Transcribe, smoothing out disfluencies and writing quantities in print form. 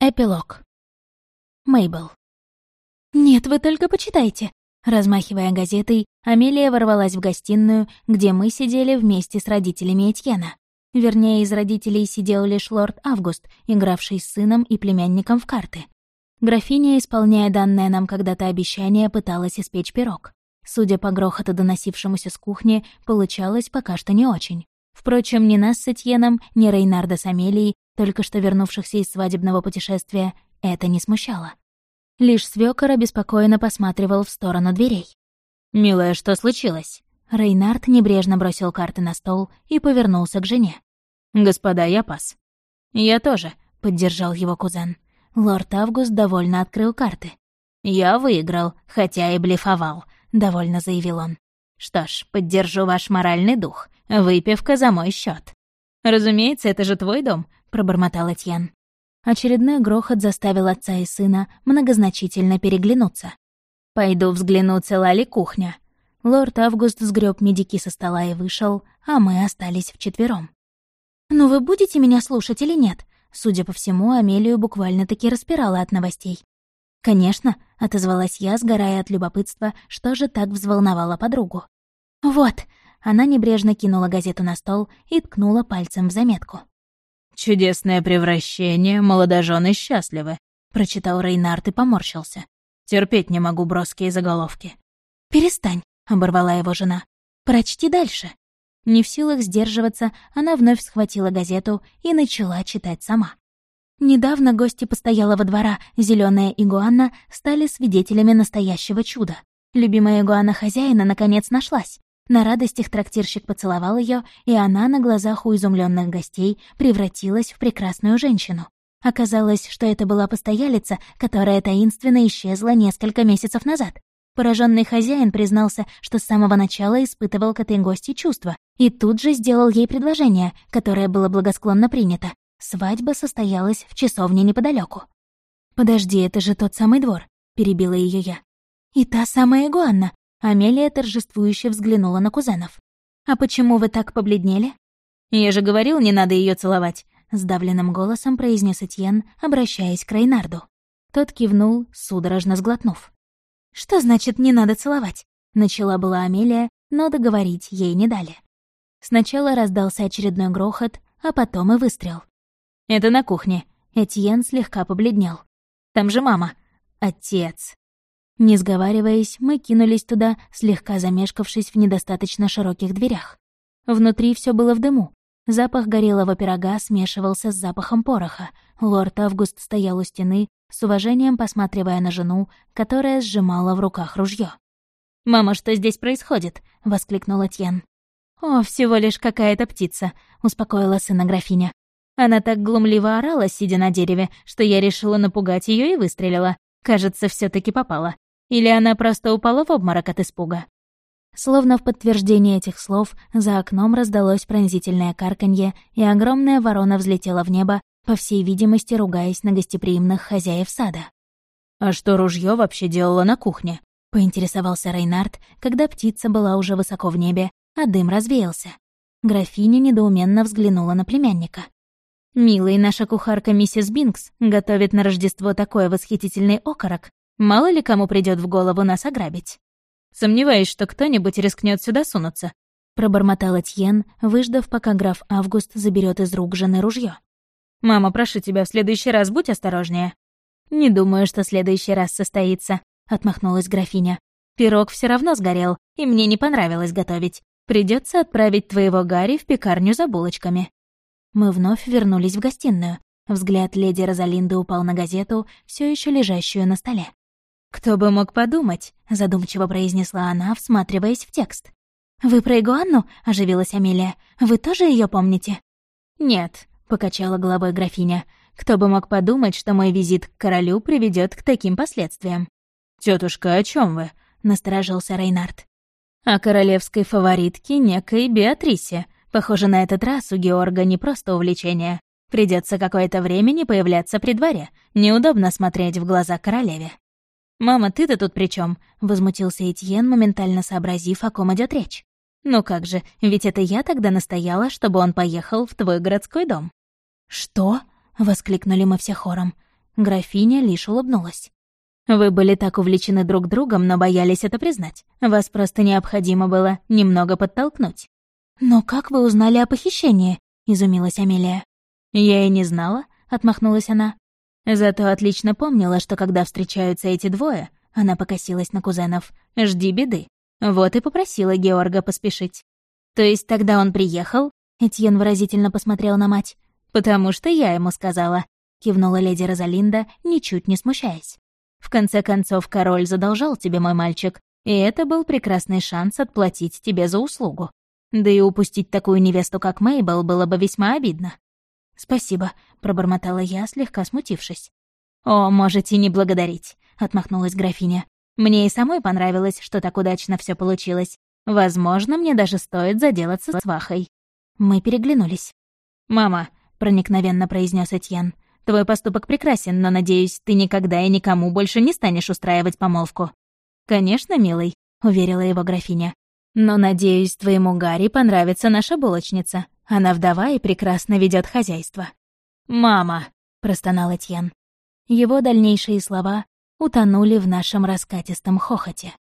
Эпилог. Мейбл. «Нет, вы только почитайте!» Размахивая газетой, Амелия ворвалась в гостиную, где мы сидели вместе с родителями Этьена. Вернее, из родителей сидел лишь лорд Август, игравший с сыном и племянником в карты. Графиня, исполняя данное нам когда-то обещание, пыталась испечь пирог. Судя по грохоту, доносившемуся с кухни, получалось пока что не очень. Впрочем, ни нас с Этьеном, ни Рейнарда с Амелией, только что вернувшихся из свадебного путешествия, это не смущало. Лишь свёкор обеспокоенно посматривал в сторону дверей. «Милая, что случилось?» Рейнард небрежно бросил карты на стол и повернулся к жене. «Господа, я пас». «Я тоже», — поддержал его кузен. Лорд Август довольно открыл карты. «Я выиграл, хотя и блефовал», — довольно заявил он. «Что ж, поддержу ваш моральный дух. Выпивка за мой счет. «Разумеется, это же твой дом», — пробормотал Этьен. Очередной грохот заставил отца и сына многозначительно переглянуться. «Пойду взгляну, цела ли кухня». Лорд Август сгреб медики со стола и вышел, а мы остались вчетвером. «Ну вы будете меня слушать или нет?» Судя по всему, Амелию буквально-таки распирала от новостей. «Конечно», — отозвалась я, сгорая от любопытства, что же так взволновало подругу. «Вот», — она небрежно кинула газету на стол и ткнула пальцем в заметку. «Чудесное превращение, молодожены счастливы», — прочитал Рейнард и поморщился. «Терпеть не могу броские заголовки». «Перестань», — оборвала его жена. «Прочти дальше». Не в силах сдерживаться, она вновь схватила газету и начала читать сама. Недавно гости постоялого двора «Зелёная игуана» стали свидетелями настоящего чуда. Любимая игуана хозяина наконец нашлась. На радостях трактирщик поцеловал ее, и она на глазах у изумленных гостей превратилась в прекрасную женщину. Оказалось, что это была постоялица, которая таинственно исчезла несколько месяцев назад. Пораженный хозяин признался, что с самого начала испытывал к этой гости чувства, и тут же сделал ей предложение, которое было благосклонно принято. Свадьба состоялась в часовне неподалеку. «Подожди, это же тот самый двор», — перебила ее я. «И та самая игуанна», — Амелия торжествующе взглянула на кузенов. «А почему вы так побледнели?» «Я же говорил, не надо ее целовать», — сдавленным голосом произнес Этьен, обращаясь к Рейнарду. Тот кивнул, судорожно сглотнув. «Что значит «не надо целовать»?» — начала была Амелия, но договорить ей не дали. Сначала раздался очередной грохот, а потом и выстрел. «Это на кухне». Этьен слегка побледнел. «Там же мама». «Отец». Не сговариваясь, мы кинулись туда, слегка замешкавшись в недостаточно широких дверях. Внутри все было в дыму. Запах горелого пирога смешивался с запахом пороха. Лорд Август стоял у стены, с уважением посматривая на жену, которая сжимала в руках ружье. «Мама, что здесь происходит?» — воскликнул Этьен. «О, всего лишь какая-то птица», — успокоила сына графиня. Она так глумливо орала, сидя на дереве, что я решила напугать ее и выстрелила. Кажется, все таки попала. Или она просто упала в обморок от испуга. Словно в подтверждение этих слов, за окном раздалось пронзительное карканье, и огромная ворона взлетела в небо, по всей видимости, ругаясь на гостеприимных хозяев сада. «А что ружье вообще делало на кухне?» — поинтересовался Рейнард, когда птица была уже высоко в небе, а дым развеялся. Графиня недоуменно взглянула на племянника. «Милый, наша кухарка миссис Бинкс готовит на Рождество такой восхитительный окорок. Мало ли кому придёт в голову нас ограбить. Сомневаюсь, что кто-нибудь рискнёт сюда сунуться», — пробормотал Этьен, выждав, пока граф Август заберёт из рук жены ружьё. «Мама, прошу тебя, в следующий раз будь осторожнее». «Не думаю, что следующий раз состоится», — отмахнулась графиня. «Пирог всё равно сгорел, и мне не понравилось готовить. Придётся отправить твоего Гарри в пекарню за булочками». Мы вновь вернулись в гостиную. Взгляд леди Розалинды упал на газету, всё ещё лежащую на столе. «Кто бы мог подумать», — задумчиво произнесла она, всматриваясь в текст. «Вы про игуанну?» — оживилась Амелия. «Вы тоже её помните?» «Нет», — покачала головой графиня. «Кто бы мог подумать, что мой визит к королю приведёт к таким последствиям». «Тётушка, о чём вы?» — насторожился Рейнард. «О королевской фаворитке некой Беатрисе. Похоже, на этот раз у Георга не просто увлечение. Придётся какое-то время не появляться при дворе. Неудобно смотреть в глаза королеве». «Мама, ты-то тут при чём?» — возмутился Этьен, моментально сообразив, о ком идёт речь. «Ну как же, ведь это я тогда настояла, чтобы он поехал в твой городской дом». «Что?» — воскликнули мы все хором. Графиня лишь улыбнулась. «Вы были так увлечены друг другом, но боялись это признать. Вас просто необходимо было немного подтолкнуть». «Но как вы узнали о похищении?» — изумилась Амелия. «Я и не знала», — отмахнулась она. «Зато отлично помнила, что когда встречаются эти двое, она покосилась на кузенов, жди беды. Вот и попросила Георга поспешить». «То есть тогда он приехал?» — Этьен выразительно посмотрел на мать. «Потому что я ему сказала», — кивнула леди Розалинда, ничуть не смущаясь. «В конце концов, король задолжал тебе, мой мальчик, и это был прекрасный шанс отплатить тебе за услугу. Да и упустить такую невесту, как Мейбл, было бы весьма обидно». «Спасибо», — пробормотала я, слегка смутившись. «О, можете не благодарить», — отмахнулась графиня. «Мне и самой понравилось, что так удачно все получилось. Возможно, мне даже стоит заделаться свахой». Мы переглянулись. «Мама», — проникновенно произнес Этьен, — «твой поступок прекрасен, но, надеюсь, ты никогда и никому больше не станешь устраивать помолвку». «Конечно, милый», — уверила его графиня. «Но, надеюсь, твоему Гарри понравится наша булочница. Она вдова и прекрасно ведет хозяйство». «Мама», — простонал Этьен. Его дальнейшие слова утонули в нашем раскатистом хохоте.